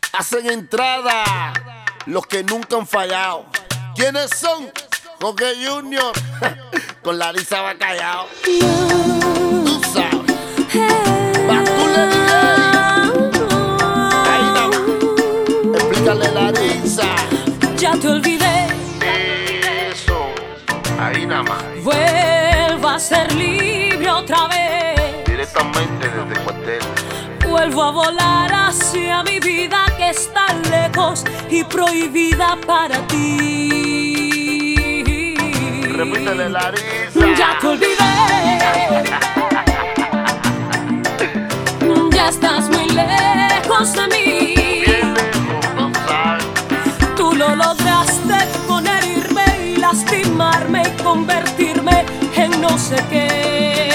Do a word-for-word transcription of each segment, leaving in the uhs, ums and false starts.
Hacen entrada los que nunca han fallado. ¿Quiénes son? Jorge Junior con Larissa Bacallao. Tú sabes. Batule D J. Ahí nada más. Explícale, Larissa. Ya te olvidé. Eso. Ahí nada más. Vuelvo a ser libre otra vez. Directamente desde el cuartel. Vuelvo a volar hacia mi vida que está lejos y prohibida para ti. Repítele, Larissa. Ya te olvidé. Ya estás muy lejos de mí. Bien lejos, no sabes. Tú lo lograste con herirme y lastimarme y convertirme en no sé qué.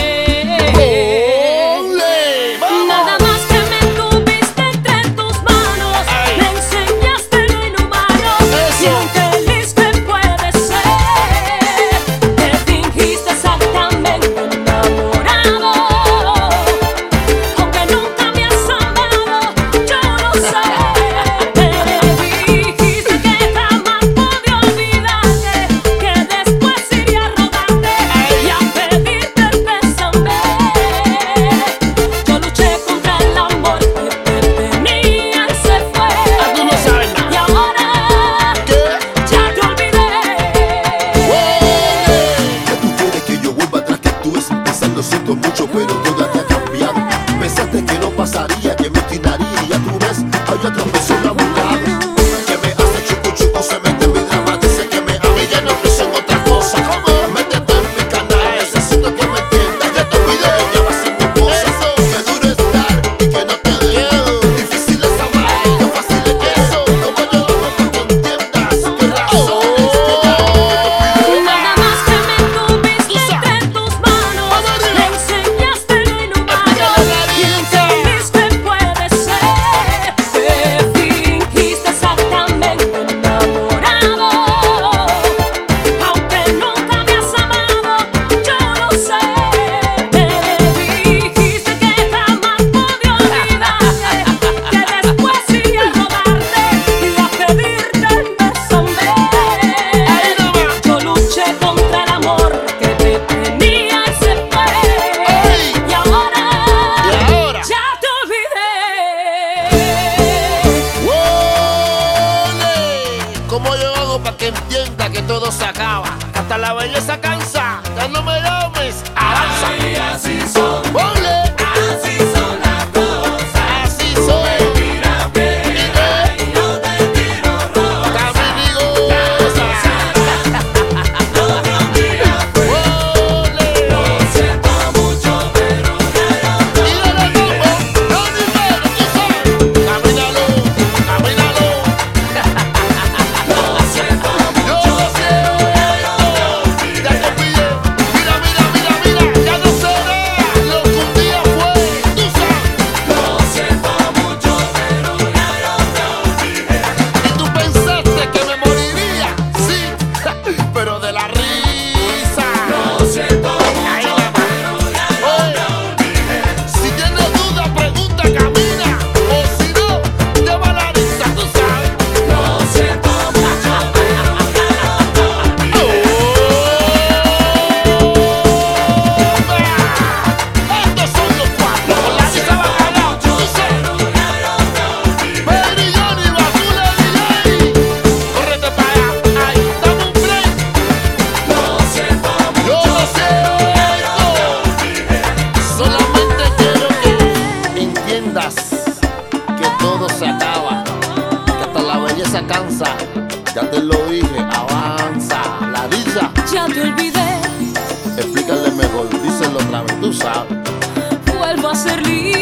Lo siento mucho, pero todo ha cambiado. Pensaste que no pasaría, que me tiraría. Y ya tú ves, hay otra persona a mi lado que me hace chucu chucu, se mete en mi drama. Dice que me ama y ya no pienso en otra cosa. Métete en mi canal, necesito que me entiendas. Ya te olvidé, ya va a ser mi esposa. Que duro estar y que no te dejo. Difícil es amar y no fácil es eso. Como yo hago para que entiendas qué razones que ya no te pido. Nada más que me tuviste entre tus manos. Me enseñaste lo inhumano y entendiste puede ser. Te fingiste exactamente enamorado. Aunque nunca me has amado, yo lo sé. Me dijiste que jamás podía olvidarte, que después iría a rogarte y a pedirte bésame. Yo luché contra el amor que te tenía y se fue. Y ahora, Y ahora, ya te olvidé. ¡Ole! ¿Cómo yo hago para que entienda que todo se acaba? Hasta la belleza cansa. Ya no me llames, avanza. Así son, ¡Ole! así son las cosas. Así soy. Mira bien, ay, no te tiro rosa. Caminigosa. No te olvides, ¡Ole! lo siento mucho, pero ya no te Mira la combo, no dinero, tú sabes. Camínalo, camínalo. lo siento Yo mucho, lo sé. Ya te pide. Mira, mira, mira, mira. Ya no será lo que un día fue. Tú sabes. lo siento mucho, pero ya no te olvides. Y tú pensaste que me moriría, sí, pero de la risa. Lo siento Ahí mucho, va. pero ya no Oye, te olvides. si tienes duda, pregunta, camina. O si no, llama a Larissa, tú sabes. Lo siento mucho, pero ya no te olvides. Estos son los cuatro, con Larissa Bacallao, tú sabes. Mary Johnny, Batule D J. Córrete para allá, ay, dame un break. Lo siento Yo lo siento. Solamente quiero que entiendas que todo se acaba, que hasta la belleza cansa. Ya te lo dije, avanza. Larissa, Ya te olvidé. explícale mejor, díselo otra vez, tú sabes. Vuelvo a ser libre